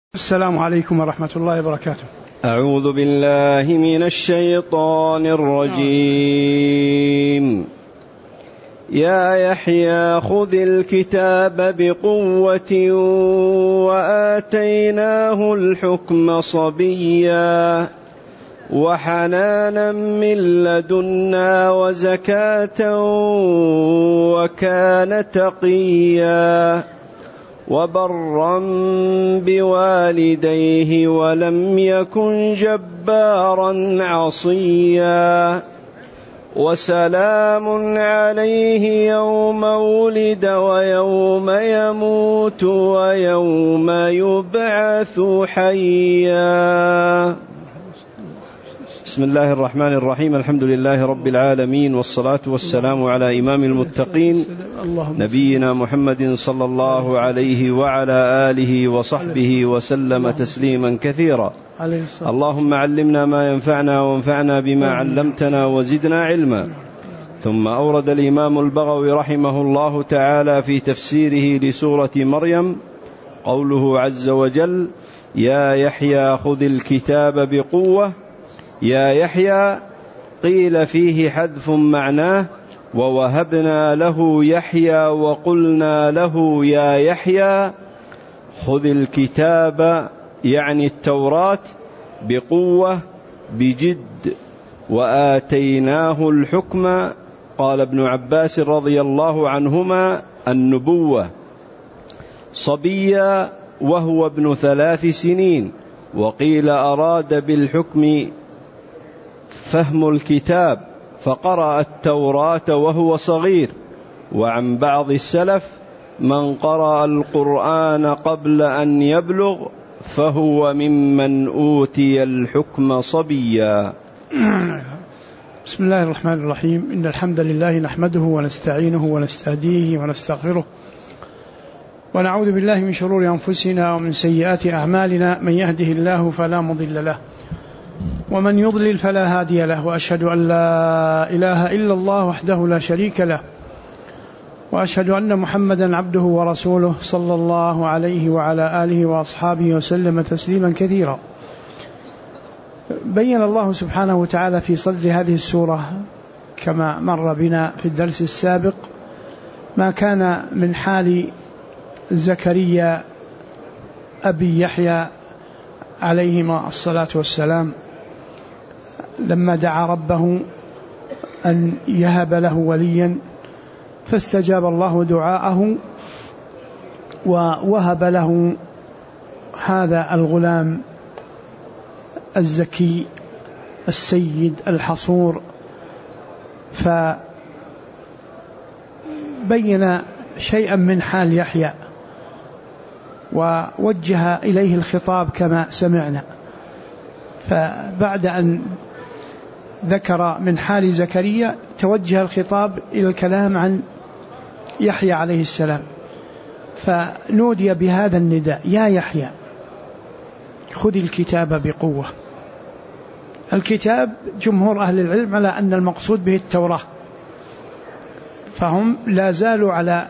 السلام عليكم ورحمة الله وبركاته. أعوذ بالله من الشيطان الرجيم. يا يحيى خذ الكتاب بقوة وآتيناه الحكم صبيا وحنانا من لدنا وزكاة وكان تقيا وبرا بوالديه ولم يكن جبارا عصيا وسلام عليه يوم ولد ويوم يموت ويوم يبعث حيا. بسم الله الرحمن الرحيم. الحمد لله رب العالمين، والصلاة والسلام على إمام المتقين نبينا محمد صلى الله عليه وعلى آله وصحبه وسلم تسليما كثيرا. اللهم علمنا ما ينفعنا وانفعنا بما علمتنا وزدنا علما. ثم أورد الإمام البغوي رحمه الله تعالى في تفسيره لسورة مريم قوله عز وجل: يا يحيى خذ الكتاب بقوة. يا يحيى قيل فيه حذف معناه، ووهبنا له يحيى وقلنا له يا يحيى خذ الكتاب يعني التوراة بقوة بجد وآتيناه الحكم. قال ابن عباس رضي الله عنهما النبوة. صبيا وهو ابن 3 سنين، وقيل أراد بالحكم فهم الكتاب فقرأ التوراة وهو صغير. وعن بعض السلف من قرأ القرآن قبل أن يبلغ فهو ممن أوتي الحكم صبيا. بسم الله الرحمن الرحيم. إن الحمد لله نحمده ونستعينه ونستهديه ونستغفره، ونعوذ بالله من شرور أنفسنا ومن سيئات أعمالنا. من يهده الله فلا مضل له، ومن يضلل فلا هادي له، وأشهد أن لا إله إلا الله وحده لا شريك له، وأشهد أن محمدا عبده ورسوله صلى الله عليه وعلى آله وأصحابه وسلم تسليما كثيرا. بين الله سبحانه وتعالى في صدر هذه السورة كما مر بنا في الدرس السابق ما كان من حال زكريا أبي يحيى عليهما الصلاة والسلام لما دعا ربه أن يهب له وليا، فاستجاب الله دعاءه ووهب له هذا الغلام الزكي السيد الحصور. فبين شيئا من حال يحيى ووجه إليه الخطاب كما سمعنا. فبعد أن ذكر من حال زكريا توجه الخطاب إلى الكلام عن يحيى عليه السلام، فنودي بهذا النداء: يا يحيى خذ الكتاب بقوة. الكتاب جمهور أهل العلم على أن المقصود به التوراة، فهم لا زالوا على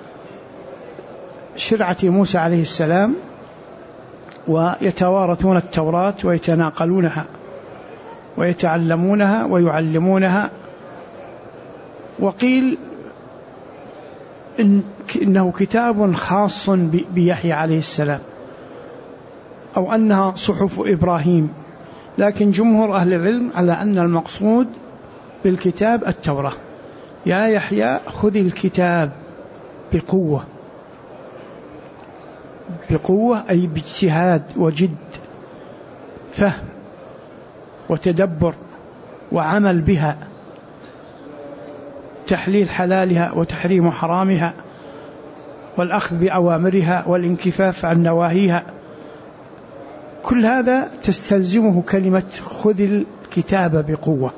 شرعة موسى عليه السلام ويتوارثون التوراة ويتناقلونها ويتعلمونها ويعلمونها. وقيل إنه كتاب خاص بيحيى عليه السلام، أو أنها صحف إبراهيم، لكن جمهور أهل العلم على أن المقصود بالكتاب التوراة. يا يحيى خذ الكتاب بقوة. بقوة أي باجتهاد وجد، فهم وتدبر وعمل بها، تحليل حلالها وتحريم حرامها، والأخذ بأوامرها والانكفاف عن نواهيها. كل هذا تستلزمه كلمة خذ الكتاب بقوة.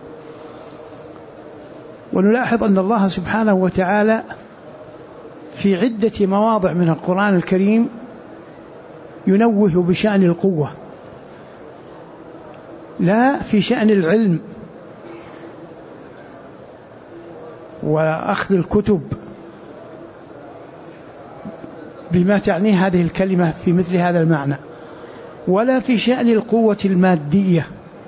ونلاحظ أن الله سبحانه وتعالى في عدة مواضع من القرآن الكريم ينوه بشأن القوة، لا في شأن العلم وأخذ الكتب بما تعنيه هذه الكلمة في مثل هذا المعنى، ولا في شأن القوة المادية.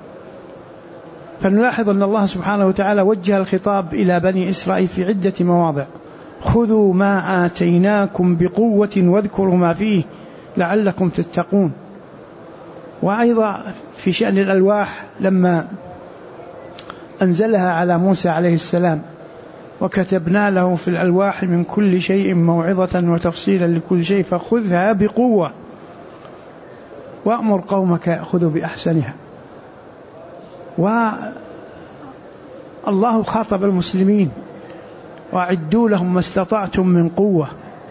فنلاحظ أن الله سبحانه وتعالى وجه الخطاب إلى بني إسرائيل في عدة مواضع: خذوا ما آتيناكم بقوة واذكروا ما فيه لعلكم تتقون. وأيضا في شأن الألواح لما أنزلها على موسى عليه السلام: وكتبنا له في الألواح من كل شيء موعظة وتفصيلا لكل شيء فخذها بقوة وأمر قومك يأخذوا بأحسنها. والله خاطب المسلمين: وأعدوا لهم ما استطعتم من قوة.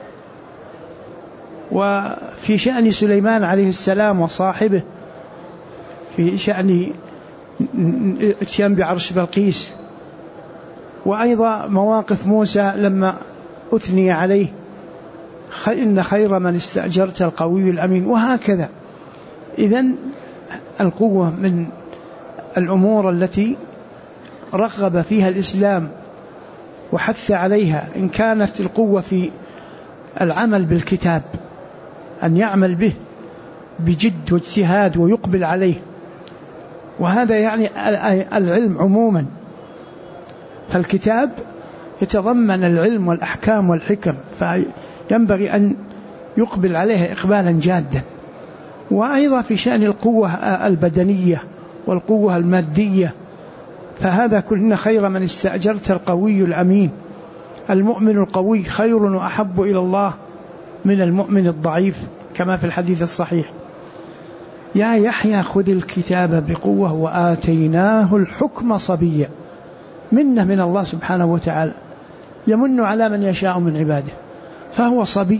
وفي شأن سليمان عليه السلام وصاحبه في شأن اتيان بعرش بلقيس، وأيضا مواقف موسى لما أثني عليه: إن خير من استأجرت القوي الأمين، وهكذا. إذن القوة من الأمور التي رغب فيها الإسلام وحث عليها. إن كانت القوة في العمل بالكتاب، أن يعمل به بجد واجتهاد ويقبل عليه، وهذا يعني العلم عموما. فالكتاب يتضمن العلم والأحكام والحكم، فينبغي أن يقبل عليها إقبالا جادا. وأيضا في شأن القوة البدنية والقوة المادية، فهذا كلنا خير من استأجرت القوي الأمين. المؤمن القوي خير وأحب إلى الله من المؤمن الضعيف، كما في الحديث الصحيح: يا يحيى خذ الكتاب بقوة وآتيناه الحكم صبيا. منه من الله سبحانه وتعالى، يمن على من يشاء من عباده، فهو صبي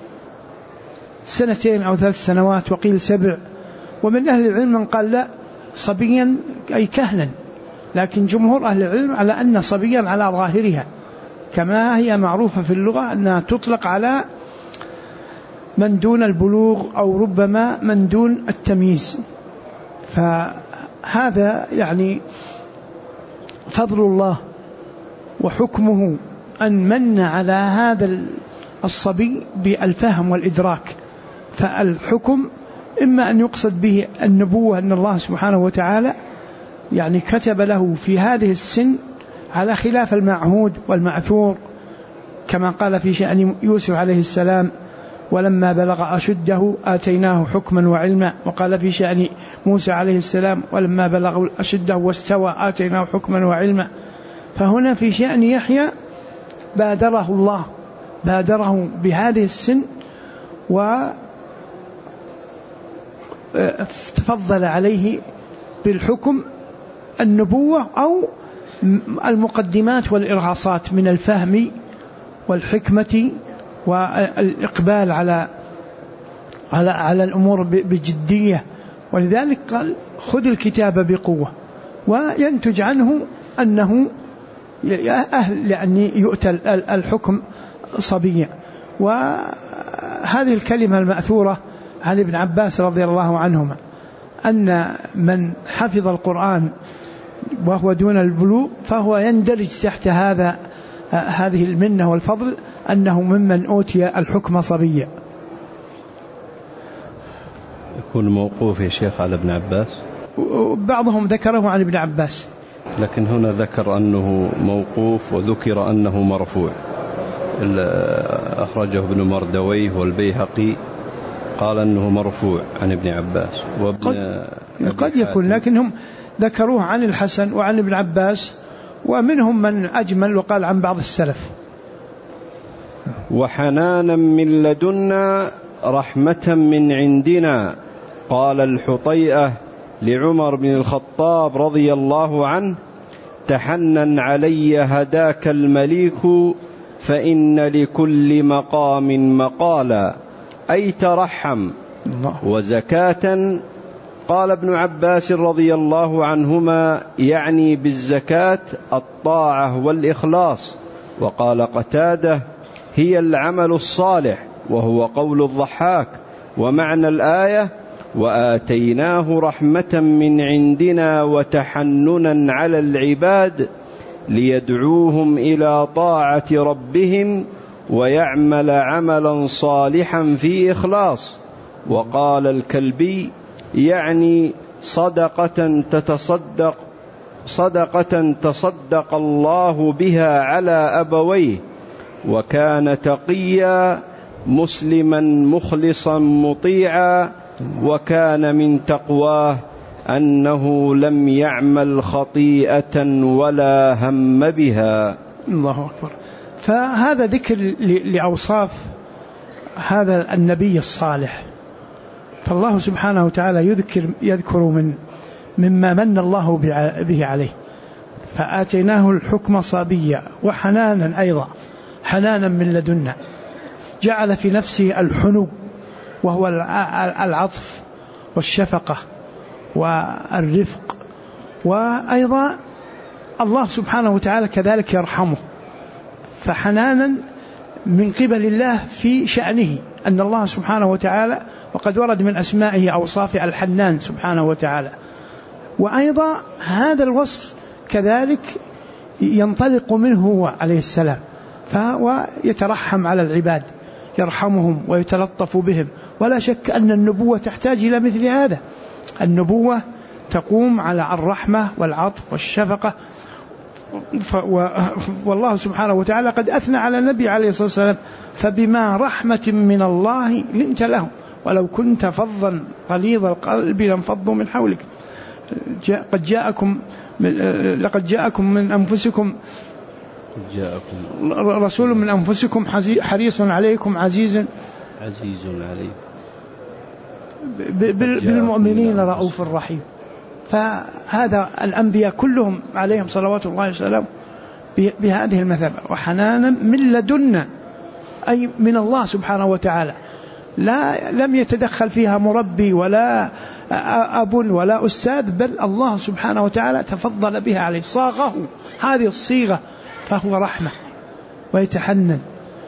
2 أو 3 سنوات، وقيل 7. ومن أهل العلم من قال لا، صبيا أي كهلا، لكن جمهور أهل العلم على أن صبيا على ظاهرها، كما هي معروفة في اللغة أنها تطلق على من دون البلوغ أو ربما من دون التمييز. فهذا يعني فضل الله وحكمه أن من على هذا الصبي بالفهم والإدراك. فالحكم إما أن يقصد به النبوة، أن الله سبحانه وتعالى يعني كتب له في هذه السن على خلاف المعهود والمأثور، كما قال في شأن يوسف عليه السلام: ولما بلغ أشده آتيناه حكما وعلما. وقال في شأن موسى عليه السلام: ولما بلغ أشده واستوى آتيناه حكما وعلما. فهنا في شأن يحيى بادره الله، بادره بهذه السن وتفضل عليه بالحكم النبوة أو المقدمات والإرهاصات من الفهم والحكمة والإقبال على الأمور بجدية. ولذلك قال: خذ الكتاب بقوة، وينتج عنه أنه أهل لأن يؤتى الحكم صبيا. وهذه الكلمة المأثورة عن ابن عباس رضي الله عنهما أن من حفظ القرآن وهو دون البلوغ فهو يندرج تحت هذه المنة والفضل، أنه ممن أوتي الحكم صبيا. يكون موقوف يا شيخ على ابن عباس، بعضهم ذكره عن ابن عباس، لكن هنا ذكر أنه موقوف وذكر أنه مرفوع. أخرجه ابن مردويه والبيهقي قال أنه مرفوع عن ابن عباس. قد يكون، لكنهم ذكروه عن الحسن وعن ابن عباس، ومنهم من أجمل وقال عن بعض السلف. وحنانا من لدنا رحمة من عندنا. قال الحطيئة لعمر بن الخطاب رضي الله عنه: تحنن علي هداك المليك فإن لكل مقام مقالا، أي ترحم. وزكاة. قال ابن عباس رضي الله عنهما: يعني بالزكاة الطاعة والإخلاص. وقال قتادة: هي العمل الصالح، وهو قول الضحاك. ومعنى الآية: وآتيناه رحمة من عندنا وتحننا على العباد ليدعوهم إلى طاعة ربهم ويعمل عملا صالحا في إخلاص. وقال الكلبي: يعني صدقة تصدق الله بها على أبويه، وكان تقيا مسلما مخلصا مطيعا، وكان من تقواه أنه لم يعمل خطيئة ولا هم بها. الله أكبر. فهذا ذكر لأوصاف هذا النبي الصالح. فالله سبحانه وتعالى يذكر مما من الله به عليه، فآتيناه الحكم صبيا وحنانا، أيضا حنانا من لدنا، جعل في نفسه الحنو وهو العطف والشفقة والرفق، وأيضا الله سبحانه وتعالى كذلك يرحمه، فحنانا من قبل الله في شأنه، أن الله سبحانه وتعالى وقد ورد من أسمائه أوصاف الحنان سبحانه وتعالى. وأيضا هذا الوصف كذلك ينطلق منه هو عليه السلام، فهو يترحم على العباد، يرحمهم ويتلطف بهم. ولا شك أن النبوة تحتاج إلى مثل هذا، النبوة تقوم على الرحمة والعطف والشفقة. والله سبحانه وتعالى قد أثنى على النبي عليه الصلاة والسلام: فبما رحمة من الله لنت لهم ولو كنت فظا غليظ القلب لانفضوا من حولك. لقد جاءكم من أنفسكم رسول من أنفسكم حريص عليكم عزيز عليكم بالمؤمنين رؤوف رحيم. فهذا الأنبياء كلهم عليهم صلوات الله وسلامه بهذه المثابة، وحنانا من لدنا، أي من الله سبحانه وتعالى، لم يتدخل فيها مربي ولا أب ولا أستاذ، بل الله سبحانه وتعالى تفضل بها عليه، صاغه هذه الصيغة، فهو رحمة ويتحنن.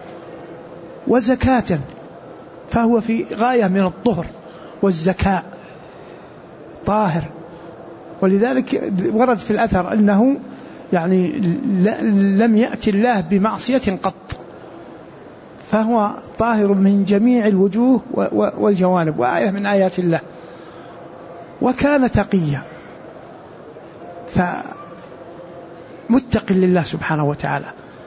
وزكاة، فهو في غاية من الطهر والزكاة، طاهر. ولذلك ورد في الأثر أنه يعني لم يأتي الله بمعصية قط، فهو طاهر من جميع الوجوه والجوانب، وآية من آيات الله. وكان تقيا، فمتق لله سبحانه وتعالى.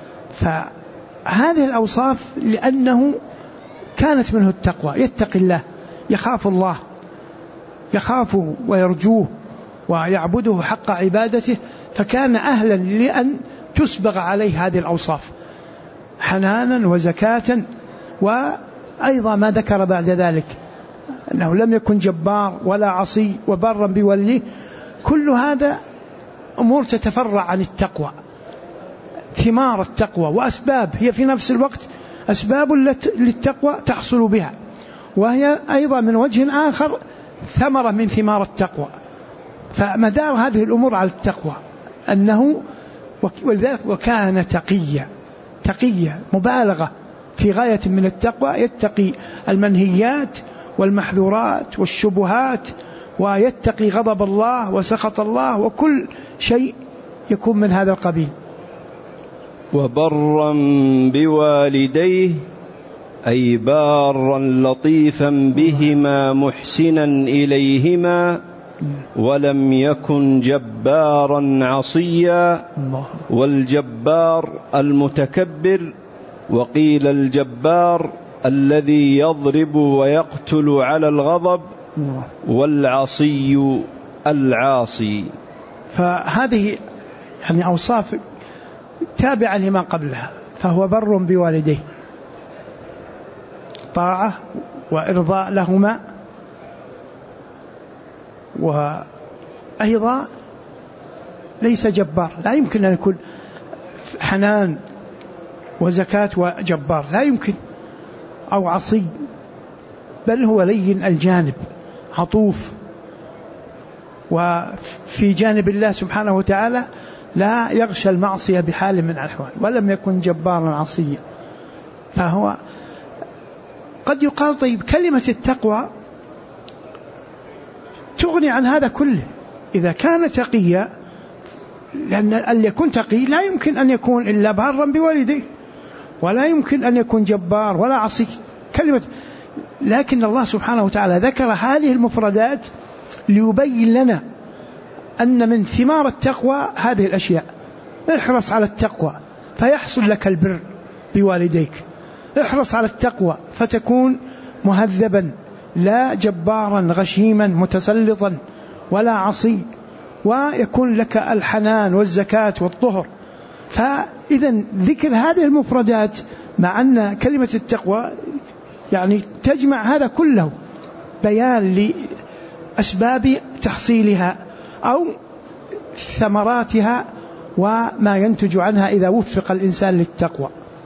فهذه الأوصاف لأنه كانت منه التقوى، يتقي الله، يخاف الله، يخافه ويرجوه ويعبده حق عبادته، فكان أهلا لأن تسبغ عليه هذه الأوصاف: حنانا وزكاة. وأيضا ما ذكر بعد ذلك أنه لم يكن جبار ولا عصي وبرا بوليه. كل هذا أمور تتفرع عن التقوى، ثمار التقوى وأسباب، هي في نفس الوقت أسباب للتقوى تحصل بها، وهي أيضا من وجه آخر ثمرة من ثمار التقوى. فمدار هذه الأمور على التقوى، أنه ولذلك وكان تقيا مبالغة في غاية من التقوى، يتقي المنهيات والمحذورات والشبهات، ويتقي غضب الله وسخط الله وكل شيء يكون من هذا القبيل. وبرا بوالديه، أي بارا لطيفا بهما محسنا إليهما، ولم يكن جبارا عصيا. والجبار المتكبر، وقيل الجبار الذي يضرب ويقتل على الغضب، والعصي العاصي. فهذه يعني أوصاف تابعة لما قبلها. فهو بر بوالديه، طاعة وإرضاء لهما، وأيضا ليس جبار، لا يمكن أن يكون حنان وزكاة وجبار، لا يمكن، أو عصي، بل هو لين الجانب، عطوف. وفي جانب الله سبحانه وتعالى لا يغشى المعصية بحال من الأحوال، ولم يكن جبارا عصيا. فهو قد يقال طيب كلمة التقوى تغني عن هذا كله إذا كان تقيا، لأن اللي يكون تقي لا يمكن أن يكون إلا بارا بوالديه، ولا يمكن أن يكون جبار ولا عصي كلمة. لكن الله سبحانه وتعالى ذكر هذه المفردات ليبين لنا أن من ثمار التقوى هذه الأشياء. احرص على التقوى فيحصل لك البر بوالديك، احرص على التقوى فتكون مهذبا لا جبارا غشيما متسلطا ولا عصي، ويكون لك الحنان والزكاة والطهر. فإذا ذكر هذه المفردات مع أن كلمة التقوى يعني تجمع هذا كله، بيان لأسباب تحصيلها أو ثمراتها وما ينتج عنها إذا وفق الإنسان للتقوى.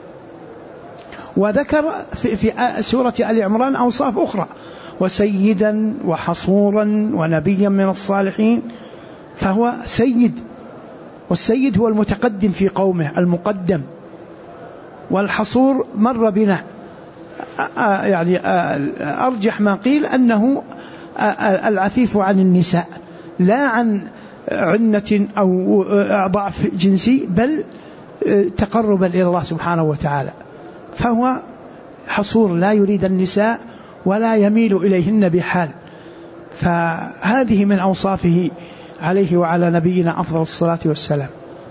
وذكر في سورة آل عمران أوصاف أخرى: وسيدا وحصورا ونبيا من الصالحين. فهو سيد، والسيد هو المتقدم في قومه المقدم، والحصور مر بنا يعني أرجح ما قيل أنه العفيف عن النساء، لا عن عنة أو ضعف جنسي، بل تقربا إلى الله سبحانه وتعالى. فهو حصور لا يريد النساء ولا يميل إليهن بحال. فهذه من أوصافه عليه وعلى نبينا أفضل الصلاة والسلام.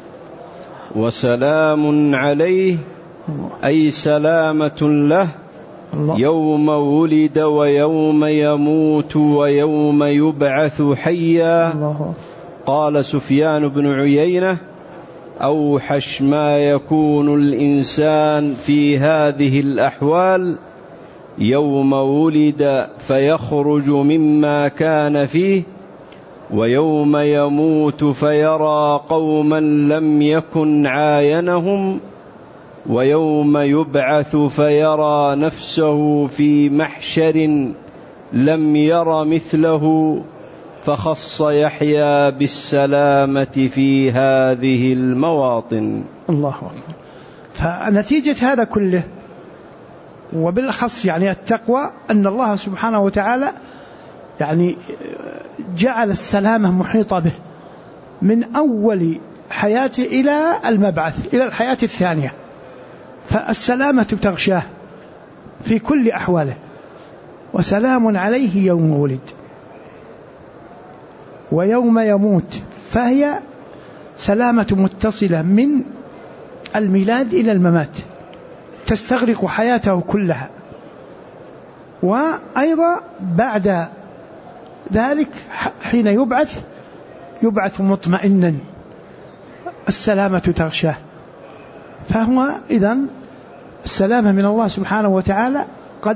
وسلام عليه أي سلامة له يوم ولد ويوم يموت ويوم يبعث حيا. قال سفيان بن عيينة: أوحش ما يكون الإنسان في هذه الأحوال يوم ولد فيخرج مما كان فيه، ويوم يموت فيرى قوما لم يكن عاينهم، ويوم يبعث فيرى نفسه في محشر لم ير مثله، فخص يحيى بالسلامة في هذه المواطن. الله أكبر. فنتيجة هذا كله وبالأخص يعني التقوى أن الله سبحانه وتعالى يعني جعل السلامة محيطة به من أول حياته إلى المبعث إلى الحياة الثانية. فالسلامة تغشاه في كل أحواله. وسلام عليه يوم ولد ويوم يموت، فهي سلامة متصلة من الميلاد إلى الممات، تستغرق حياته كلها. وأيضا بعد ذلك حين يبعث مطمئنا، السلامة تغشاه. فهو إذن السلامة من الله سبحانه وتعالى قد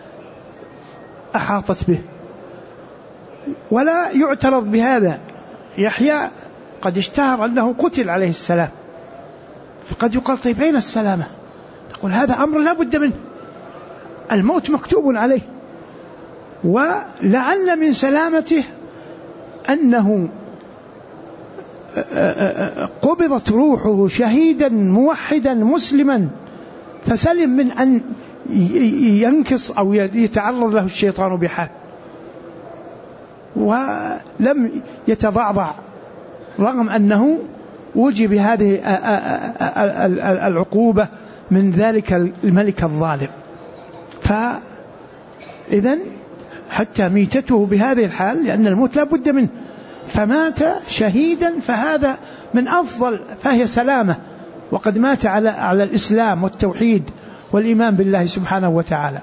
أحاطت به. ولا يعترض بهذا. يحيى قد اشتهر أنه قتل عليه السلام، فقد يقال طيب أين السلامة؟ نقول هذا أمر لا بد منه، الموت مكتوب عليه. ولعل من سلامته أنه قبضت روحه شهيدا موحدا مسلما، فسلم من أن ينكص أو يتعرض له الشيطان بحال، ولم يتضعضع رغم أنه وجب هذه العقوبة من ذلك الملك الظالم. فإذن حتى ميتته بهذه الحال، لأن الموت لا بد منه، فمات شهيدا، فهذا من أفضل، فهي سلامة، وقد مات على الإسلام والتوحيد والإيمان بالله سبحانه وتعالى.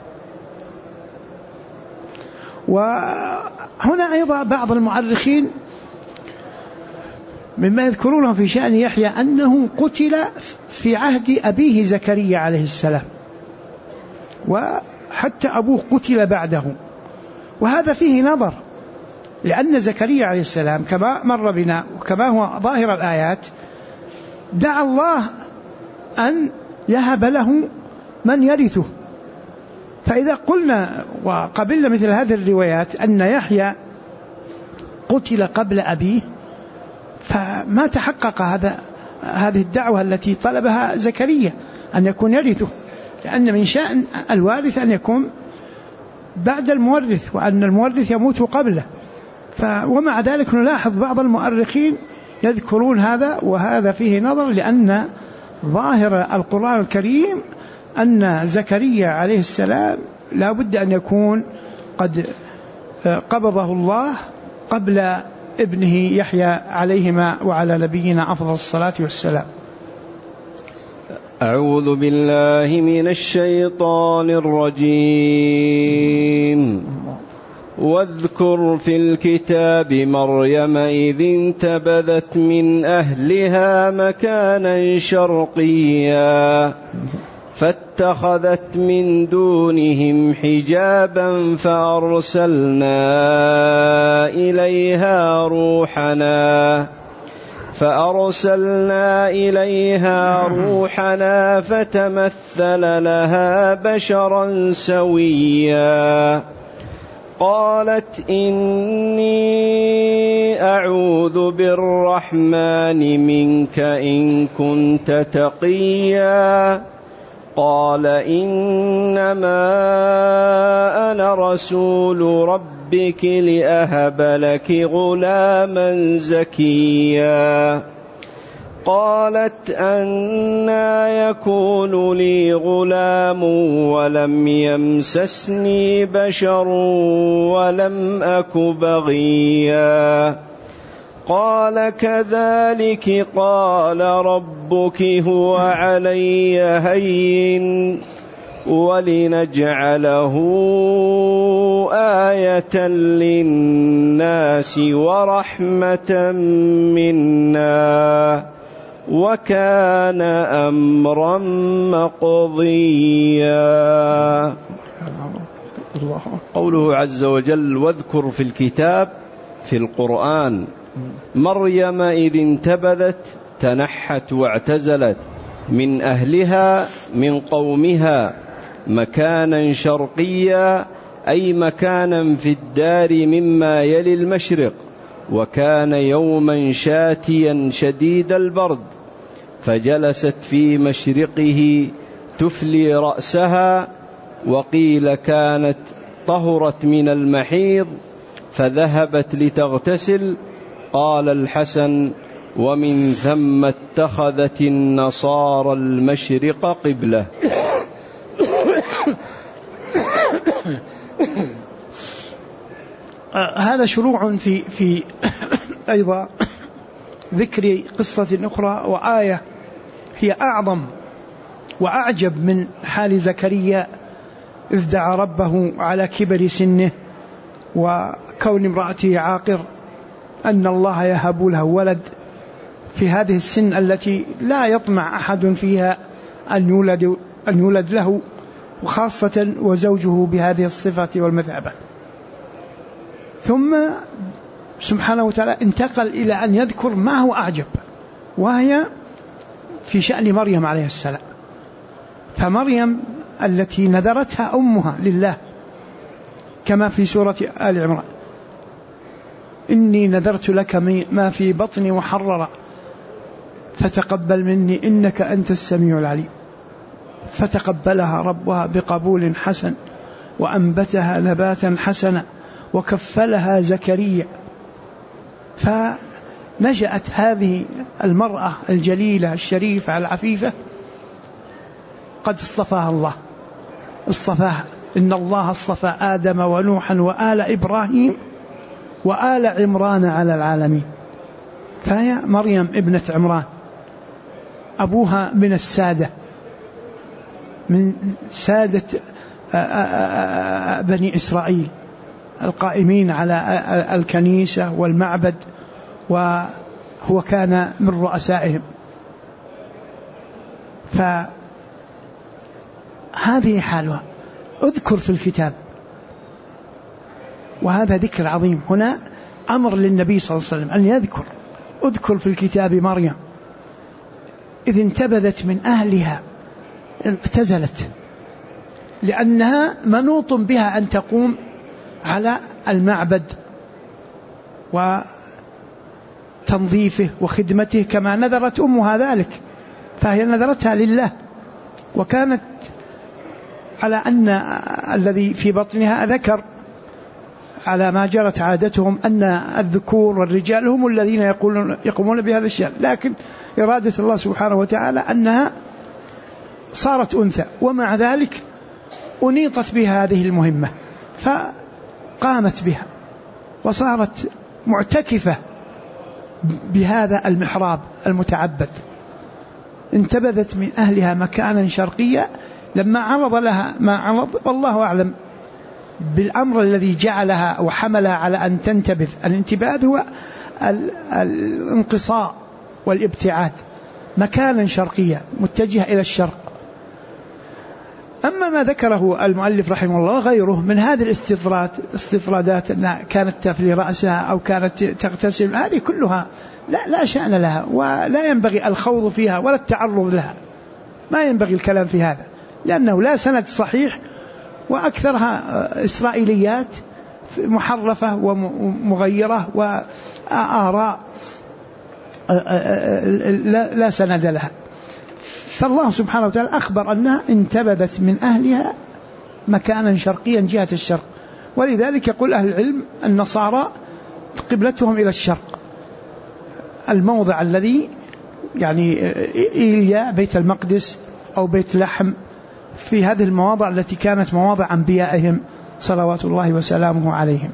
وهنا أيضا بعض المؤرخين مما يذكرونه في شأن يحيى أنه قتل في عهد أبيه زكريا عليه السلام، وحتى أبوه قتل بعده. وهذا فيه نظر، لأن زكريا عليه السلام كما مر بنا وكما هو ظاهر الآيات دعا الله أن يهب له من يرثه. فإذا قلنا وقبلنا مثل هذه الروايات أن يحيى قتل قبل أبيه، فما تحقق هذه الدعوة التي طلبها زكريا أن يكون يرثه، لأن من شأن الوارث أن يكون بعد المورث، وأن المورث يموت قبله. ومع ذلك نلاحظ بعض المؤرخين يذكرون هذا، وهذا فيه نظر، لأن ظاهر القرآن الكريم أن زكريا عليه السلام لا بد أن يكون قد قبضه الله قبل ابنه يحيى عليهما وعلى نبينا أفضل الصلاة والسلام. أعوذ بالله من الشيطان الرجيم. واذكر في الكتاب مريم إذ انتبذت من أهلها مكانا شرقيا فاتخذت من دونهم حجابا فأرسلنا إليها روحنا فتمثل لها بشرا سويا قالت إني أعوذ بالرحمن منك إن كنت تقيا قال إنما أنا رسول ربك لأهب لك غلاما زكيا قالت أنى يكون لي غلام ولم يمسسني بشر ولم أك بغيا قال كذلك قال ربك هو علي هين ولنجعله آية للناس ورحمة منا وكان أمرا مقضيا. قوله عز وجل واذكر في الكتاب في القرآن مريم إذ انتبذت تنحت واعتزلت من أهلها من قومها مكانا شرقيا أي مكانا في الدار مما يلي المشرق وكان يوما شاتيا شديد البرد فجلست في مشرقه تفلي رأسها وقيل كانت طهرت من المحيض فذهبت لتغتسل. قال الحسن ومن ثم اتخذت النصارى المشرق قبلة. هذا شروع في أيضا ذكر قصة أخرى وآية هي أعظم وأعجب من حال زكريا إذ دعا ربه على كبر سنه وكون امرأته عاقر أن الله يهب له ولد في هذه السن التي لا يطمع أحد فيها أن يولد له وخاصة وزوجه بهذه الصفة والمثابة. ثم سبحانه وتعالى انتقل إلى أن يذكر ما هو أعجب وهي في شأن مريم عليه السلام. فمريم التي نذرتها أمها لله كما في سورة آل عمران إني نذرت لك ما في بطني محررا فتقبل مني إنك أنت السميع العليم فتقبلها ربها بقبول حسن وأنبتها نباتا حسنا وكفلها زكريا. فنشأت هذه المرأة الجليلة الشريفة العفيفة قد اصطفاها الله اصطفاها. إن الله اصطفى آدم ونوحا وآل إبراهيم وآل عمران على العالمين. فهي مريم ابنة عمران أبوها من السادة من سادة بني إسرائيل القائمين على الكنيسة والمعبد وهو كان من رؤسائهم. فهذه حالها. اذكر في الكتاب وهذا ذكر عظيم. هنا أمر للنبي صلى الله عليه وسلم أن يذكر اذكر في الكتاب مريم إذ انتبذت من أهلها اعتزلت لأنها منوط بها أن تقوم على المعبد وتنظيفه وخدمته كما نذرت أمها ذلك. فهي نذرتها لله وكانت على أن الذي في بطنها ذكر على ما جرت عادتهم أن الذكور والرجال هم الذين يقومون بهذا الشيء. لكن إرادة الله سبحانه وتعالى أنها صارت أنثى ومع ذلك أنيطت بها هذه المهمة فقامت بها وصارت معتكفة بهذا المحراب المتعبد، انتبذت من أهلها مكانا شرقيا. لما عرض لها ما عرض، والله أعلم بالأمر الذي جعلها وحملها على أن تنتبذ. الانتباذ هو الانقصاء والابتعاد، مكانا شرقيا متجهة إلى الشرق. أما ما ذكره المؤلف رحمه الله غيره من هذه الاستطرادات أنها كانت تفلي رأسها أو كانت تغتسل، هذه كلها لا شأن لها، ولا ينبغي الخوض فيها ولا التعرض لها، ما ينبغي الكلام في هذا، لأنه لا سند صحيح، وأكثرها إسرائيليات محرفة ومغيرة وآراء لا سند لها. فالله سبحانه وتعالى أخبر أنها انتبذت من أهلها مكانا شرقيا جهة الشرق، ولذلك يقول أهل العلم النصارى قبلتهم إلى الشرق، الموضع الذي يعني إيليا بيت المقدس أو بيت لحم، في هذه المواضع التي كانت مواضع أنبيائهم صلوات الله وسلامه عليهم.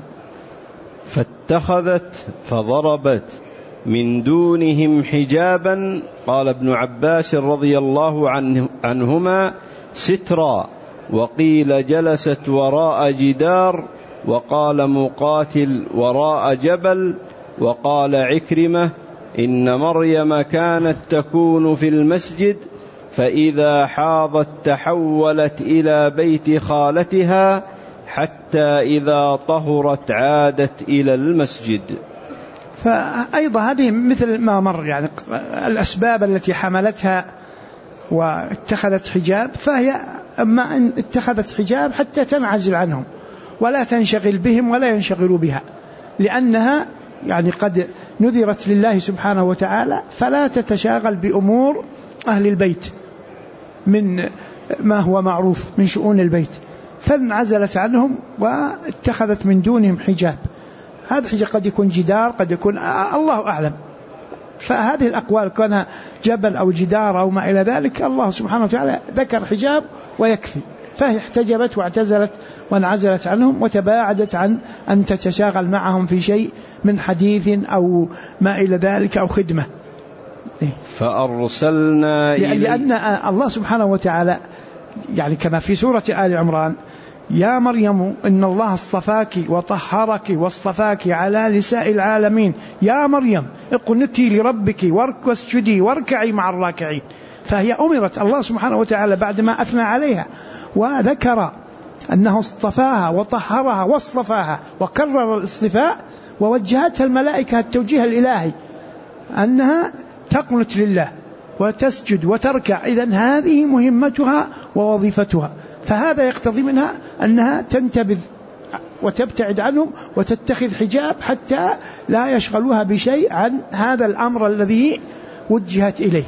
فاتخذت فضربت من دونهم حجابا، قال ابن عباس رضي الله عنهما سترا، وقيل جلست وراء جدار، وقال مقاتل وراء جبل، وقال عكرمة إن مريم كانت تكون في المسجد، فإذا حاضت تحولت إلى بيت خالتها، حتى إذا طهرت عادت إلى المسجد. فأيضا هذه مثل ما مر، يعني الأسباب التي حملتها واتخذت حجاب، فهي أما أن اتخذت حجاب حتى تنعزل عنهم ولا تنشغل بهم ولا ينشغلوا بها، لأنها يعني قد نذرت لله سبحانه وتعالى، فلا تتشاغل بأمور أهل البيت من ما هو معروف من شؤون البيت، فانعزلت عنهم واتخذت من دونهم حجاب. هذا الحجاب قد يكون جدار، قد يكون الله أعلم. فهذه الأقوال كان جبل أو جدار أو ما إلى ذلك، الله سبحانه وتعالى ذكر حجاب ويكفي، فهي احتجبت واعتزلت وانعزلت عنهم وتباعدت عن أن تتشاغل معهم في شيء من حديث أو ما إلى ذلك أو خدمة. فأرسلنا لأن الله سبحانه وتعالى يعني كما في سورة آل عمران: يا مريم إن الله اصطفاك وطهرك واصطفاك على نساء العالمين، يا مريم اقنتي لربك واسجدي واركعي مع الراكعين. فهي أمرت، الله سبحانه وتعالى بعدما أثنى عليها وذكر أنه اصطفاها وطهرها واصطفاها وكرر الاصطفاء، ووجهتها الملائكة التوجيه الإلهي أنها تقنت لله وتسجد وتركع، إذن هذه مهمتها ووظيفتها. فهذا يقتضي منها أنها تنتبذ وتبتعد عنهم وتتخذ حجاب حتى لا يشغلوها بشيء عن هذا الأمر الذي وجهت إليه.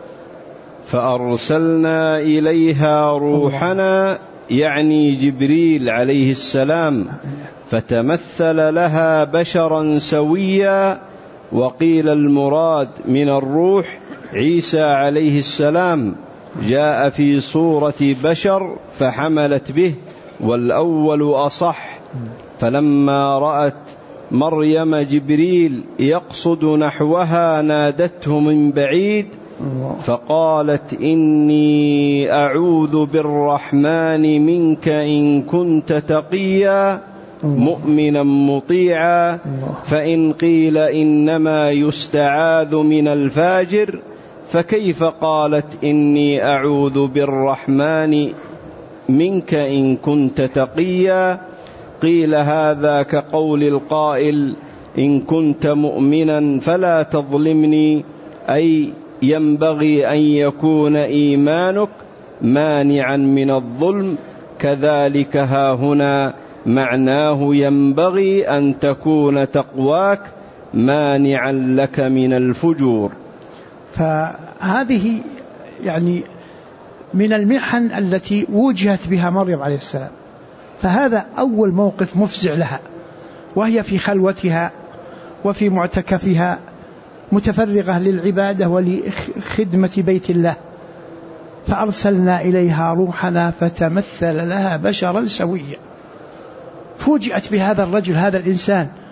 فأرسلنا إليها روحنا، يعني جبريل عليه السلام، فتمثل لها بشرا سويا. وقيل المراد من الروح عيسى عليه السلام، جاء في صورة بشر فحملت به، والأول أصح. فلما رأت مريم جبريل يقصد نحوها نادته من بعيد فقالت إني أعوذ بالرحمن منك إن كنت تقيا مؤمنا مطيعا. فإن قيل إنما يستعاذ من الفاجر، فكيف قالت إني أعوذ بالرحمن منك إن كنت تقيا؟ قيل هذا كقول القائل إن كنت مؤمنا فلا تظلمني، أي ينبغي أن يكون إيمانك مانعا من الظلم. كذلك ها هنا معناه ينبغي أن تكون تقواك مانعا لك من الفجور. فهذه يعني من المحن التي وجهت بها مريم عليه السلام، فهذا أول موقف مفزع لها، وهي في خلوتها وفي معتكفها متفرغة للعبادة ولخدمة بيت الله. فأرسلنا إليها روحنا فتمثل لها بشرا سويا. فوجئت بهذا الرجل، هذا الإنسان،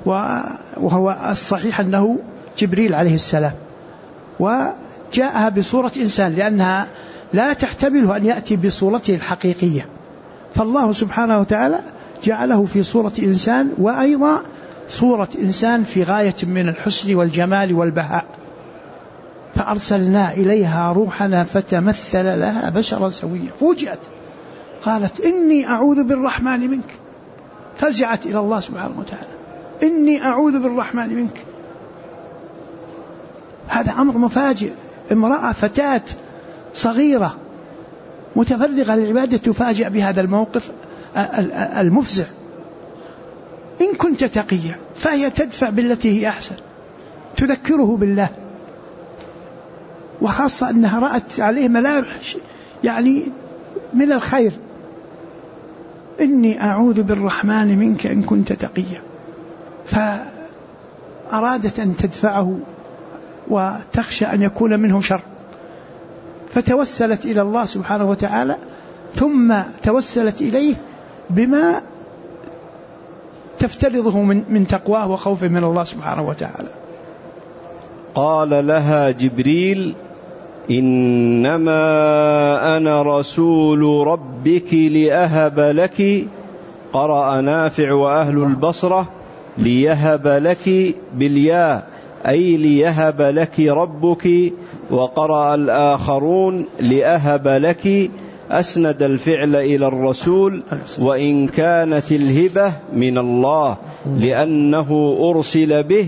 وهو الصحيح أنه جبريل عليه السلام، وجاءها بصورة إنسان لأنها لا تحتمل أن يأتي بصورته الحقيقية، فالله سبحانه وتعالى جعله في صورة إنسان، وأيضا صورة إنسان في غاية من الحسن والجمال والبهاء. فأرسلنا إليها روحنا فتمثل لها بشرا سويا، فوجئت قالت إني أعوذ بالرحمن منك، فزعت إلى الله سبحانه وتعالى إني أعوذ بالرحمن منك. هذا أمر مفاجئ، امرأة فتاة صغيرة متفرغة للعبادة تفاجأ بهذا الموقف المفزع. إن كنت تقيا فهي تدفع بالتي هي أحسن، تذكره بالله، وخاصة أنها رأت عليه ملامح يعني من الخير. إني أعوذ بالرحمن منك إن كنت تقيا، فأرادت أن تدفعه وتخشى أن يكون منه شر، فتوسلت إلى الله سبحانه وتعالى، ثم توسلت إليه بما تفترضه من تقواه وخوفه من الله سبحانه وتعالى. قال لها جبريل إنما أنا رسول ربك لأهب لك، قرأ نافع وأهل البصرة ليهب لك بالياء أي ليهب لك ربك، وقرأ الآخرون لأهب لك، أسند الفعل إلى الرسول، وإن كانت الهبة من الله لأنه أرسل به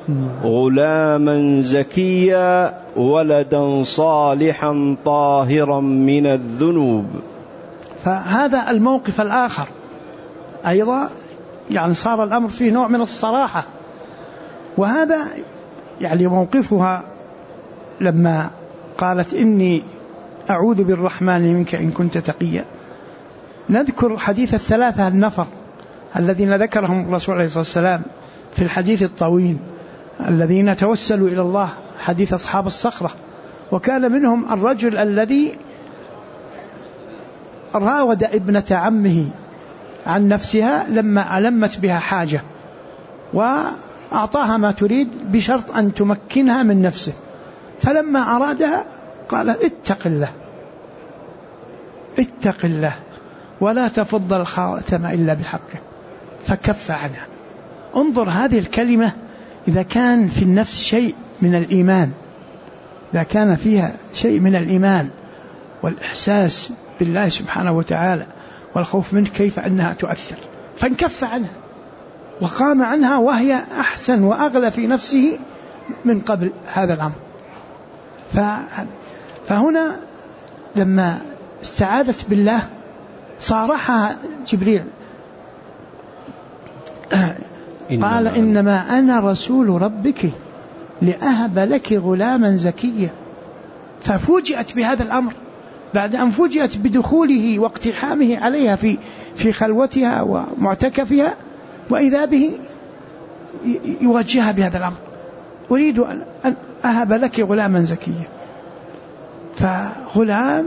غلاما زكيا ولدا صالحا طاهرا من الذنوب. فهذا الموقف الآخر أيضا يعني صار الأمر فيه نوع من الصراحة، وهذا يعني موقفها لما قالت إني أعوذ بالرحمن منك إن كنت تقيا. نذكر حديث الثلاثة النفر الذين ذكرهم الرسول عليه الصلاة والسلام في الحديث الطويل الذين توسلوا إلى الله، حديث أصحاب الصخرة، وكان منهم الرجل الذي راود ابنة عمه عن نفسها لما ألمت بها حاجة، وأعطاها ما تريد بشرط أن تمكنها من نفسه، فلما أرادها قال اتق الله ولا تفض الخاتم إلا بحقه، فكف عنها. انظر هذه الكلمة، إذا كان في النفس شيء من الإيمان، إذا كان فيها شيء من الإيمان والإحساس بالله سبحانه وتعالى والخوف منه، كيف أنها تؤثر. فانكف عنها وقام عنها وهي أحسن وأغلى في نفسه من قبل هذا الأمر. فهنا لما استعاذت بالله صارحها جبريل قال إنما أنا رسول ربك لأهب لك غلاما زكيا. ففوجئت بهذا الأمر بعد أن فوجئت بدخوله واقتحامه عليها في خلوتها ومعتكفها، وإذا به يوجهها بهذا الأمر، أريد أن أهب لك غلاما زكيا. فغلام،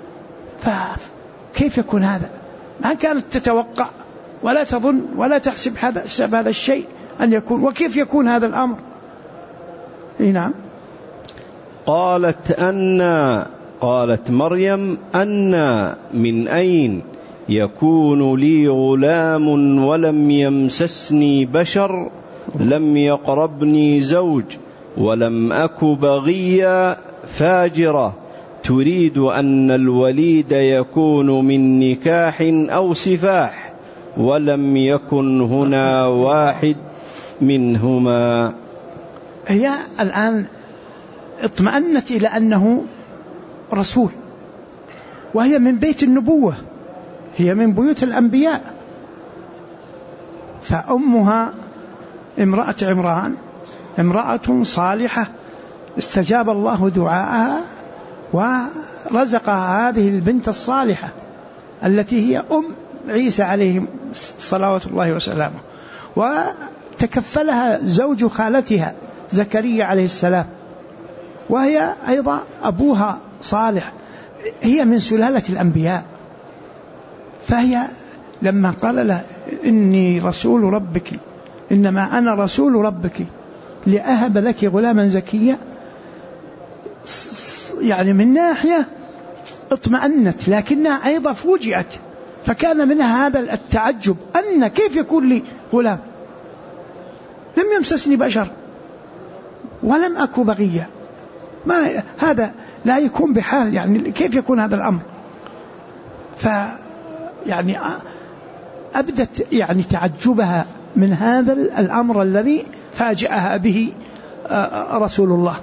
فكيف يكون هذا؟ ما كانت تتوقع ولا تظن ولا تحسب هذا الشيء أن يكون، وكيف يكون هذا الأمر؟ نعم. قالت مريم أن من أين يكون لي غلام ولم يمسسني بشر لم يقربني زوج ولم أك بغيا فاجرة، تريد أن الوليد يكون من نكاح أو سفاح ولم يكن هنا واحد منهما. هي الآن اطمأنت إلى أنه رسول، وهي من بيت النبوة، هي من بيوت الأنبياء، فأمها امرأة عمران امرأة صالحة استجاب الله دعاءها ورزقها هذه البنت الصالحة التي هي أم عيسى عليه صلوات الله وسلامه، وتكفلها زوج خالتها زكريا عليه السلام، وهي أيضا أبوها صالح، هي من سلالة الأنبياء. فهي لما قال لها إني رسول ربك إنما أنا رسول ربك لأهب لك غلاما زكيا. يعني من ناحية اطمأنت، لكنها أيضا فوجئت، فكان منها هذا التعجب أن كيف يكون لي غلام لم يمسسني بشر ولم أكو بغيا، ما هذا لا يكون بحال، يعني كيف يكون هذا الأمر؟ يعني أبدت يعني تعجبها من هذا الأمر الذي فاجأها به رسول الله.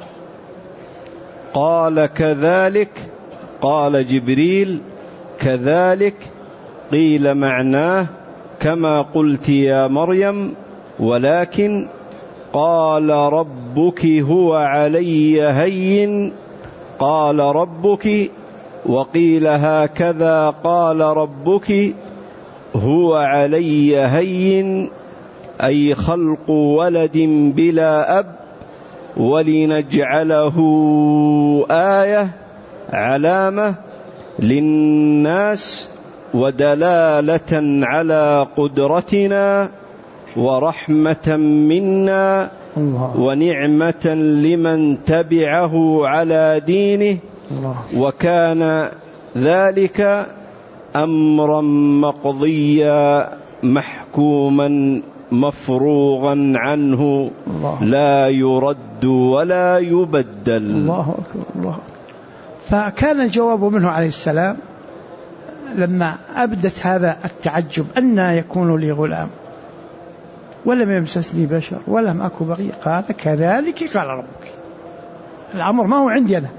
قال كذلك، قال جبريل كذلك قيل معناه كما قلت يا مريم، ولكن قال ربك هو علي هين، قال ربك، وقيل هكذا قال ربك هو علي هين، أي خلق ولد بلا أب، ولنجعله آية علامة للناس ودلالة على قدرتنا ورحمة منا ونعمة لمن تبعه على دينه، وكان ذلك أمرا مقضيا محكوما مفروغا عنه لا يرد ولا يبدل. الله أكبر الله. فكان الجواب منه عليه السلام لما أبدت هذا التعجب أن يكون لي غلام ولم يمسسني بشر ولم أكو بغي، قال كذلك قال ربك. الأمر ما هو عندي أنا،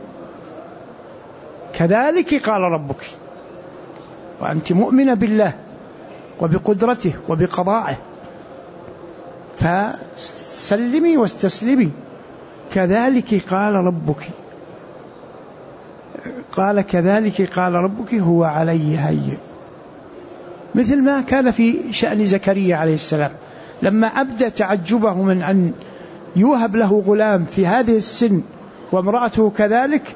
كذلك قال ربك، وأنت مؤمنة بالله وبقدرته وبقضائه، فسلمي واستسلمي. كذلك قال ربك، قال كذلك قال ربك هو علي هين، مثل ما كان في شأن زكريا عليه السلام لما أبدى تعجبه من أن يوهب له غلام في هذه السن وامرأته كذلك،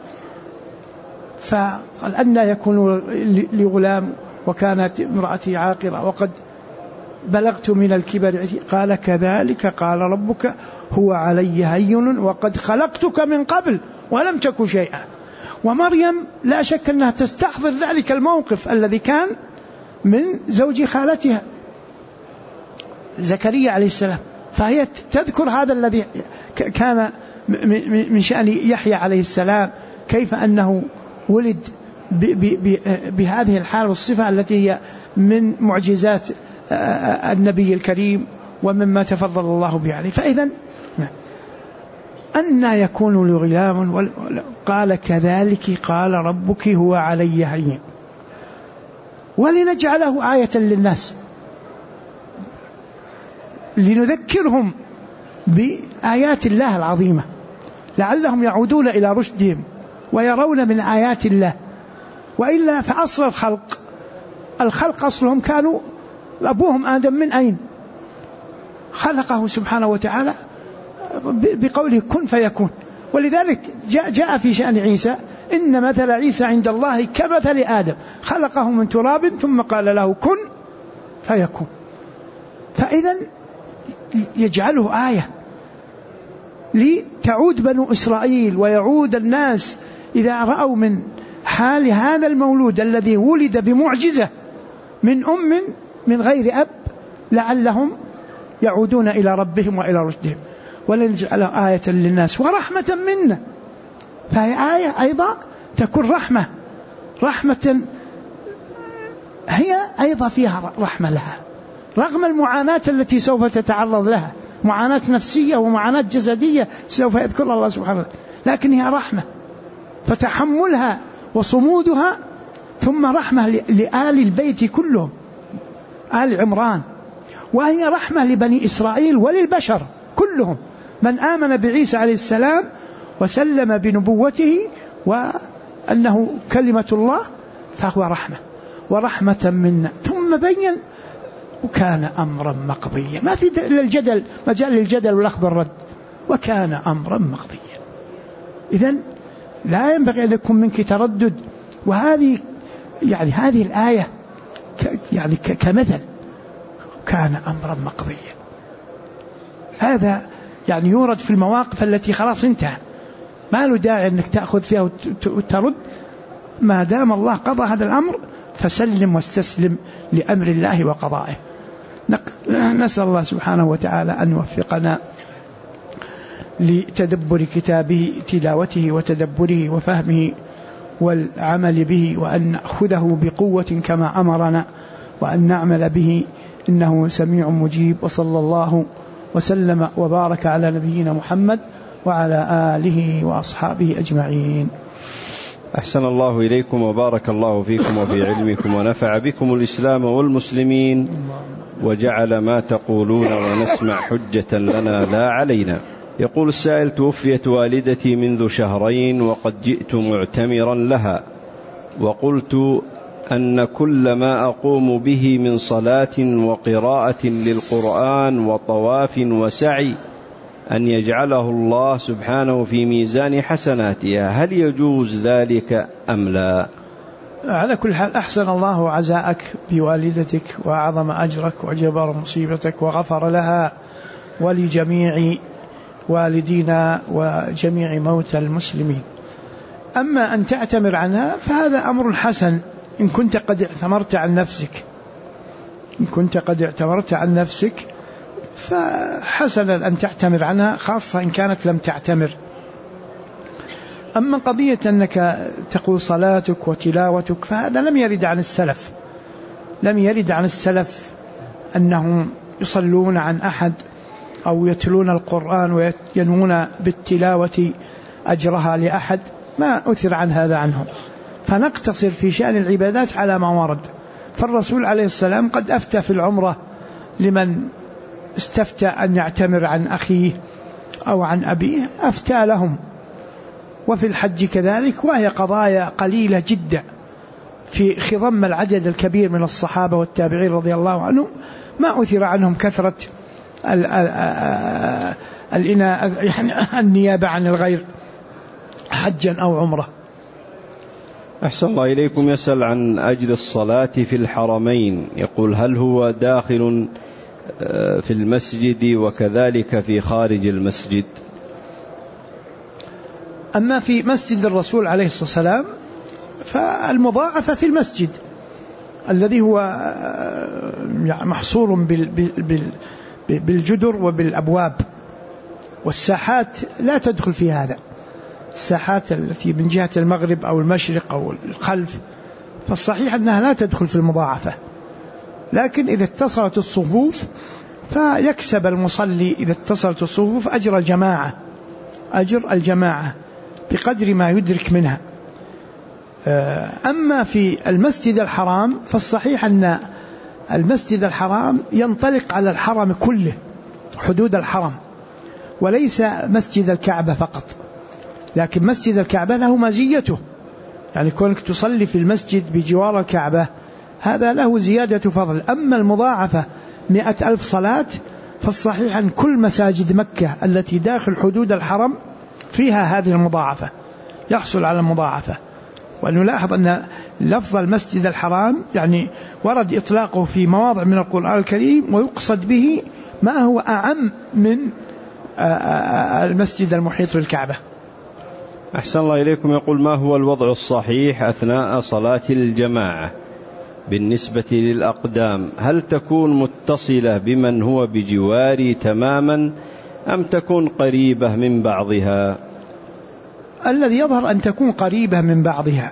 فقال أن يكون لي غلام وكانت امرأتي عاقرة وقد بلغت من الكبر، قال كذلك قال ربك هو علي هين وقد خلقتك من قبل ولم تك شيئا. ومريم لا شك أنها تستحضر ذلك الموقف الذي كان من زوج خالتها زكريا عليه السلام، فهي تذكر هذا الذي كان من شأن يحيى عليه السلام، كيف أنه ولد بهذه الحال والصفة التي هي من معجزات النبي الكريم ومما تفضل الله به عليه. فإذا أن يكون لغلام، قال كذلك قال ربك هو علي هين ولنجعله آية للناس، لنذكرهم بآيات الله العظيمة لعلهم يعودون إلى رشدهم ويرون من آيات الله. وإلا فأصل الخلق أصلهم كانوا أبوهم آدم من أين؟ خلقه سبحانه وتعالى بقوله كن فيكون. ولذلك جاء في شأن عيسى إن مثل عيسى عند الله كمثل آدم خلقه من تراب ثم قال له كن فيكون. فإذا يجعله آية لتعود بنو إسرائيل ويعود الناس إذا رأوا من حال هذا المولود الذي ولد بمعجزة من أم من غير أب لعلهم يعودون إلى ربهم وإلى رشدهم. ولنجعله آية للناس ورحمة منا، فهي آية أيضا تكون رحمة هي أيضا فيها رحمة لها رغم المعاناة التي سوف تتعرض لها، معاناة نفسية ومعاناة جسدية سوف يذكرها الله سبحانه وتعالى، لكن هي رحمة، فتحملها وصمودها ثم رحمة لآل البيت كلهم آل عمران، وهي رحمة لبني إسرائيل وللبشر كلهم من آمن بعيسى عليه السلام وسلم بنبوته وأنه كلمة الله، فهو رحمة ورحمة منا. ثم بين وكان أمرا مقضيا، ما في للجدل مجال للجدل والأخذ بالرد، وكان أمرا مقضيا. إذن لا ينبغي أن يكون منك تردد. وهذه يعني هذه الآية يعني كمثل كان أمرا مقضيا. هذا يعني يورد في المواقف التي خلاص انتهى، ما له داعي أنك تأخذ فيها وترد، ما دام الله قضى هذا الأمر فسلم واستسلم لأمر الله وقضائه. نسأل الله سبحانه وتعالى أن يوفقنا لتدبر كتابه، تلاوته وتدبره وفهمه والعمل به، وأن نأخذه بقوة كما أمرنا، وأن نعمل به، إنه سميع مجيب. وصلى الله وسلم وبارك على نبينا محمد وعلى آله وأصحابه أجمعين. أحسن الله إليكم وبارك الله فيكم وفي علمكم ونفع بكم الإسلام والمسلمين، وجعل ما تقولون ونسمع حجة لنا لا علينا. يقول السائل: توفيت والدتي منذ شهرين وقد جئت معتمرا لها، وقلت أن كل ما أقوم به من صلاة وقراءة للقرآن وطواف وسعي أن يجعله الله سبحانه في ميزان حسناتها، هل يجوز ذلك أم لا؟ على كل حال أحسن الله عزاءك بوالدتك وأعظم أجرك وجبر مصيبتك وغفر لها ولجميع والدينا وجميع موتى المسلمين. أما أن تعتمر عنها فهذا أمر حسن إن كنت قد اعتمرت عن نفسك، إن كنت قد اعتمرت عن نفسك فحسنا أن تعتمر عنها، خاصة إن كانت لم تعتمر. أما قضية أنك تقول صلاتك وتلاوتك فهذا لم يرد عن السلف، لم يرد عن السلف أنهم يصلون عن أحد أو يتلون القرآن وينوون بالتلاوة أجرها لأحد، ما أثر عن هذا عنهم. فنقتصر في شأن العبادات على ما ورد. فالرسول عليه السلام قد أفتى في العمرة لمن استفتى أن يعتمر عن أخيه أو عن أبيه، أفتى لهم. وفي الحج كذلك، وهي قضايا قليلة جدا في خضم العدد الكبير من الصحابة والتابعين رضي الله عنهم، ما أثر عنهم كثرة النيابة عن الغير حجا أو عمره. أحسن الله إليكم. يسأل عن أجر الصلاة في الحرمين، يقول: هل هو داخل في المسجد وكذلك في خارج المسجد؟ أما في مسجد الرسول عليه الصلاة والسلام فالمضاعفة في المسجد الذي هو محصور بالجدر وبالأبواب، والساحات لا تدخل في هذا. الساحات التي من جهة المغرب أو المشرق أو الخلف فالصحيح أنها لا تدخل في المضاعفة، لكن إذا اتصلت الصفوف فيكسب المصلي إذا اتصلت الصفوف أجر الجماعة بقدر ما يدرك منها. أما في المسجد الحرام فالصحيح أن المسجد الحرام ينطلق على الحرم كله، حدود الحرم، وليس مسجد الكعبة فقط، لكن مسجد الكعبة له مزيته، يعني كونك تصلي في المسجد بجوار الكعبة هذا له زيادة فضل. أما المضاعفة 100,000 صلاة فالصحيح أن كل مساجد مكة التي داخل حدود الحرم فيها هذه المضاعفة، يحصل على المضاعفة. ونلاحظ أن لفظ المسجد الحرام يعني ورد إطلاقه في مواضع من القرآن الكريم، ويقصد به ما هو أعم من المسجد المحيط بالكعبة. أحسن الله إليكم. يقول: ما هو الوضع الصحيح أثناء صلاة الجماعة بالنسبة للأقدام؟ هل تكون متصلة بمن هو بجواري تماما أم تكون قريبة من بعضها؟ الذي يظهر أن تكون قريبة من بعضها،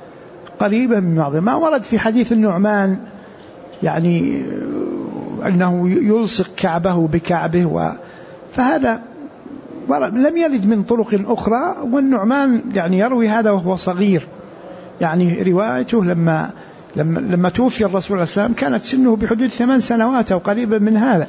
ما ورد في حديث النعمان يعني أنه يلصق كعبه بكعبه، فهذا لم يرد من طرق أخرى. والنعمان يعني يروي هذا وهو صغير، يعني روايته لما توفي الرسول عليه السلام كانت سنه بحدود 8 سنوات أو قريبا من هذا،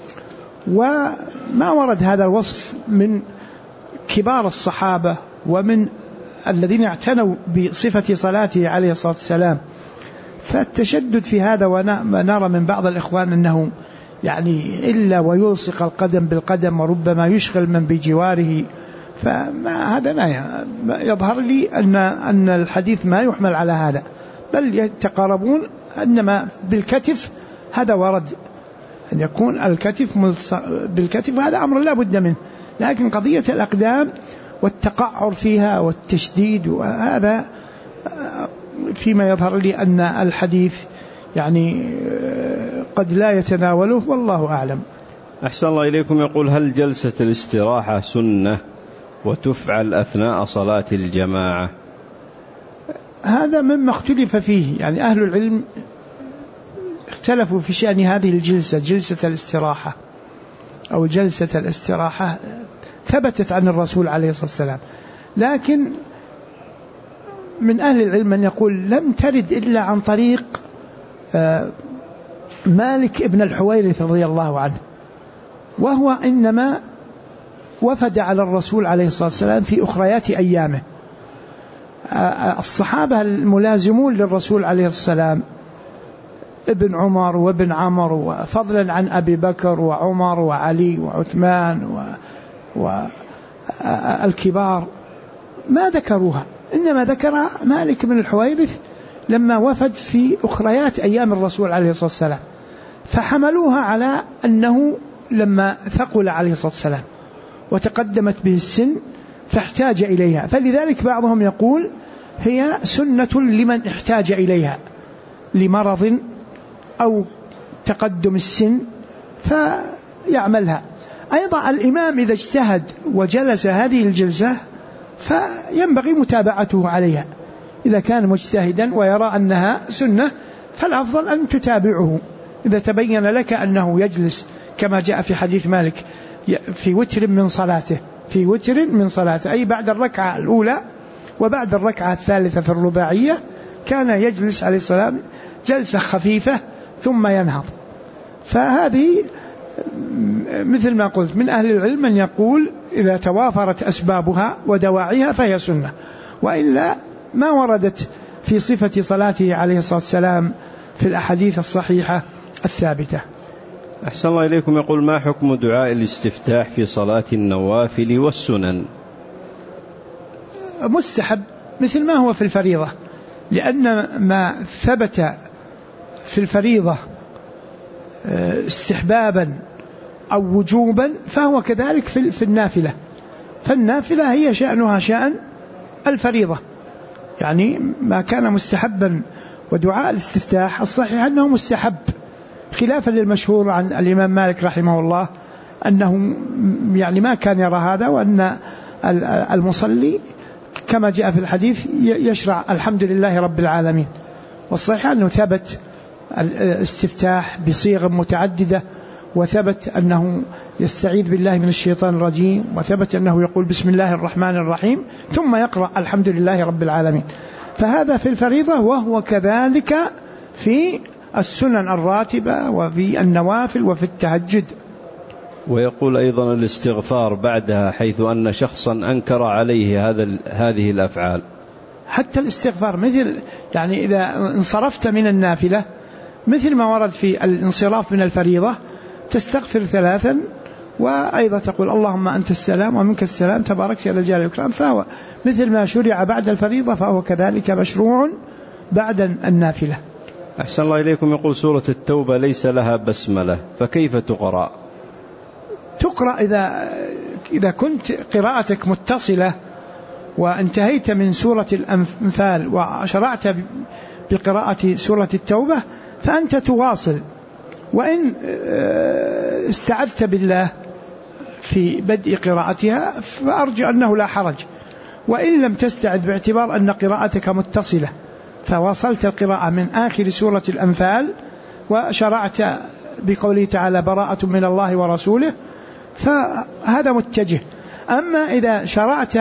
وما ورد هذا الوصف من كبار الصحابة ومن الذين اعتنوا بصفة صلاته عليه الصلاة والسلام. فالتشدد في هذا، ونرى من بعض الإخوان أنه يعني إلا ويلصق القدم بالقدم وربما يشغل من بجواره، فما هذا ما يظهر لي أن الحديث ما يحمل على هذا، بل يتقاربون، أنما بالكتف هذا ورد أن يكون الكتف بالكتف هذا أمر لا بد منه، لكن قضية الأقدام والتقعر فيها والتشديد وهذا فيما يظهر لي أن الحديث يعني قد لا يتناوله، والله أعلم. أحسن الله إليكم. يقول: هل جلسة الاستراحة سنة وتفعل أثناء صلاة الجماعة؟ هذا مما اختلف فيه، يعني أهل العلم اختلفوا في شأن هذه الجلسة، جلسة الاستراحة أو جلسة الاستراحة ثبتت عن الرسول عليه الصلاة والسلام، لكن من أهل العلم من يقول لم ترد إلا عن طريق مالك ابن الحويرث رضي الله عنه، وهو إنما وفد على الرسول عليه الصلاة والسلام في أخريات أيامه. الصحابة الملازمون للرسول عليه السلام ابن عمر وابن عمر، وفضلا عن أبي بكر وعمر وعلي وعثمان والكبار ما ذكروها، إنما ذكرها مالك بن الحويرث لما وفد في أخريات أيام الرسول عليه الصلاة والسلام، فحملوها على أنه لما ثقل عليه الصلاة والسلام وتقدمت به السن فاحتاج إليها، فلذلك بعضهم يقول هي سنة لمن احتاج إليها لمرض أو تقدم السن فيعملها. أيضا الإمام إذا اجتهد وجلس هذه الجلسة فينبغي متابعته عليها، إذا كان مجتهدا ويرى أنها سنة فالأفضل أن تتابعه إذا تبين لك أنه يجلس كما جاء في حديث مالك في وتر من صلاته، في وتر من صلاته أي بعد الركعة الأولى وبعد الركعة الثالثة في الرباعية كان يجلس عليه السلام جلسة خفيفة ثم ينهض. فهذه مثل ما قلت من أهل العلم من يقول إذا توافرت أسبابها ودواعيها فهي سنة، وإلا ما وردت في صفة صلاته عليه الصلاة والسلام في الأحاديث الصحيحة الثابتة. أحسن الله إليكم. يقول: ما حكم دعاء الاستفتاح في صلاة النوافل والسنن؟ مستحب مثل ما هو في الفريضة، لأن ما ثبت في الفريضة استحبابا أو وجوبا فهو كذلك في النافلة، فالنافلة هي شأنها شأن الفريضة، يعني ما كان مستحبا. ودعاء الاستفتاح الصحيح أنه مستحب، خلافا للمشهور عن الإمام مالك رحمه الله أنه يعني ما كان يرى هذا، وأن المصلي كما جاء في الحديث يشرع الحمد لله رب العالمين. والصحيح أنه ثبت الاستفتاح بصيغ متعددة، وثبت أنه يستعيذ بالله من الشيطان الرجيم، وثبت أنه يقول بسم الله الرحمن الرحيم ثم يقرأ الحمد لله رب العالمين. فهذا في الفريضة، وهو كذلك في السنن الراتبة وفي النوافل وفي التهجد. ويقول أيضا الاستغفار بعدها، حيث أن شخصا أنكر عليه هذه الأفعال. حتى الاستغفار مثل يعني إذا انصرفت من النافلة مثل ما ورد في الانصراف من الفريضة تستغفر 3، وأيضا تقول اللهم أنت السلام ومنك السلام تبارك يا ذا الجلال والإكرام، فهو مثل ما شرع بعد الفريضة فهو كذلك مشروع بعد النافلة. أحسن الله إليكم. يقول: سورة التوبة ليس لها بسملة، فكيف تقرأ؟ تقرأ إذا كنت قراءتك متصلة وانتهيت من سورة الأنفال وشرعت بقراءة سورة التوبة فأنت تواصل، وإن استعذت بالله في بدء قراءتها فأرجو أنه لا حرج، وإن لم تستعذ باعتبار أن قراءتك متصلة فواصلت القراءة من آخر سورة الأنفال وشرعت بقوله تعالى براءة من الله ورسوله فهذا متجه. أما إذا شرعت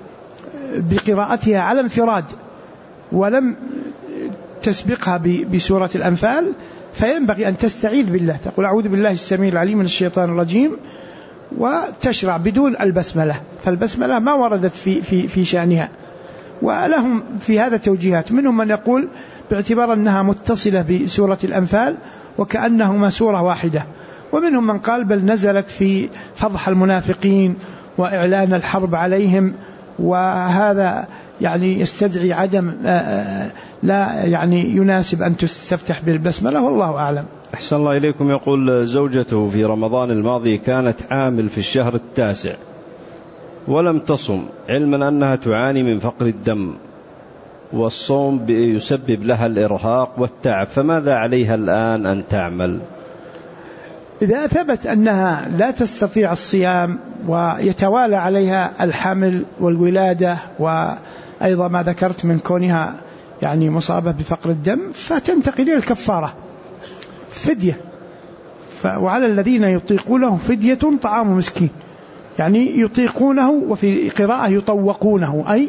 بقراءتها على انفراد ولم تسبقها بسورة الأنفال فينبغي أن تستعيذ بالله، تقول أعوذ بالله السميع العليم من الشيطان الرجيم وتشرع بدون البسملة، فالبسملة ما وردت في شأنها. ولهم في هذا توجيهات، منهم من يقول باعتبار أنها متصلة بسورة الأنفال وكأنهما سورة واحدة، ومنهم من قال بل نزلت في فضح المنافقين وإعلان الحرب عليهم، وهذا يعني يستدعي عدم لا يعني يناسب أن تستفتح بالبسملة، والله أعلم. أحسن الله إليكم. يقول زوجته في رمضان الماضي كانت حامل في الشهر 9 ولم تصم، علما أنها تعاني من فقر الدم، والصوم يسبب لها الإرهاق والتعب، فماذا عليها الآن أن تعمل؟ إذا ثبت أنها لا تستطيع الصيام ويتوالى عليها الحمل والولادة وأيضا ما ذكرت من كونها يعني مصابة بفقر الدم، فتنتقل إلى الكفارة فدية. وعلى الذين يطيقونه فدية طعام مسكين، يعني يطيقونه، وفي قراءة يطوقونه، أي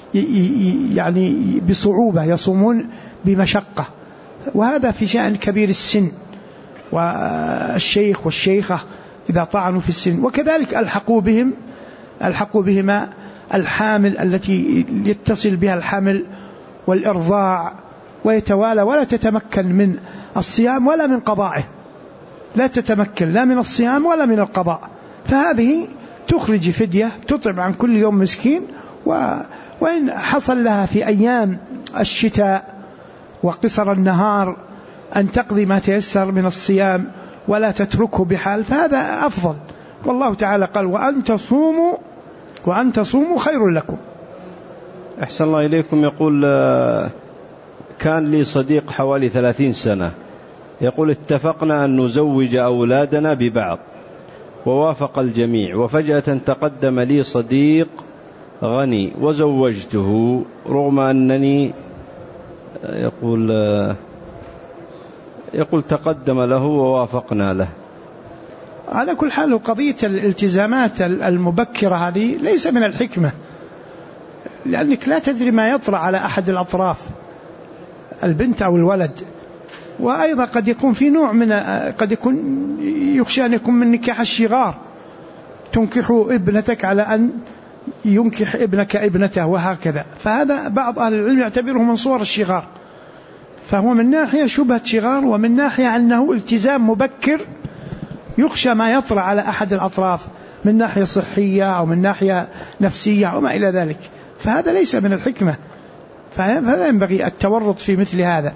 يعني بصعوبة، يصومون بمشقة. وهذا في شأن كبير السن والشيخ والشيخة إذا طعنوا في السن. وكذلك ألحقوا بهما الحامل التي يتصل بها الحمل والإرضاع ويتوالى ولا تتمكن من الصيام ولا من قضائه، لا تتمكن لا من الصيام ولا من القضاء، فهذه تخرج فدية تطعم عن كل يوم مسكين. وإن حصل لها في أيام الشتاء وقصر النهار أن تقضي ما تيسر من الصيام ولا تتركه بحال، فهذا أفضل. والله تعالى قال وأن تصوموا خير لكم. أحسن الله إليكم. يقول كان لي صديق حوالي 30 سنة، يقول اتفقنا أن نزوج أولادنا ببعض ووافق الجميع، وفجأة تقدم لي صديق غني وزوجته رغم أنني يقول تقدم له ووافقنا له. على كل حال قضية الالتزامات المبكرة هذه ليس من الحكمة، لأنك لا تدري ما يطرأ على أحد الأطراف، البنت أو الولد. وأيضا قد يكون في نوع من قد يكون يخشى أن يكون من نكاح الشغار، تنكح ابنتك على أن ينكح ابنك ابنته وهكذا، فهذا بعض أهل العلم يعتبره من صور الشغار، فهو من ناحية شبهة شغار، ومن ناحية أنه التزام مبكر يخشى ما يطرأ على أحد الأطراف من ناحية صحية أو من ناحية نفسية وما إلى ذلك، فهذا ليس من الحكمة، فلا ينبغي التورط في مثل هذا.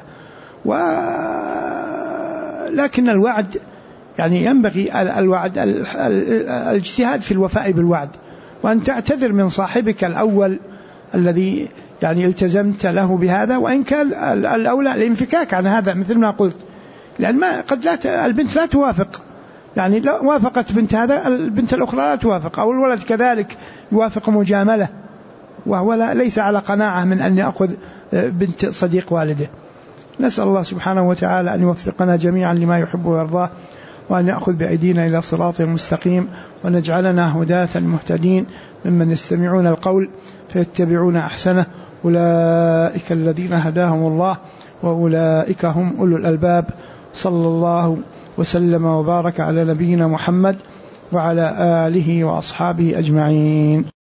لكن الوعد يعني ينبغي الوعد الاجتهاد في الوفاء بالوعد، وأن تعتذر من صاحبك الأول الذي يعني التزمت له بهذا، وإن كان الأولى الانفكاك عن هذا مثل ما قلت، لأن ما قد البنت لا توافق، يعني لو وافقت بنت هذا البنت الأخرى لا توافق، أو الولد كذلك يوافق مجاملة وهو ليس على قناعة من أن يأخذ بنت صديق والده. نسأل الله سبحانه وتعالى أن يوفقنا جميعا لما يحب ويرضاه، وأن يأخذ بأيدينا إلى صراط المستقيم، ونجعلنا هداة مهتدين ممن يستمعون القول فيتبعون أحسنه. أولئك الذين هداهم الله وأولئك هم أولو الألباب. صلى الله وسلم وبارك على نبينا محمد وعلى آله وأصحابه أجمعين.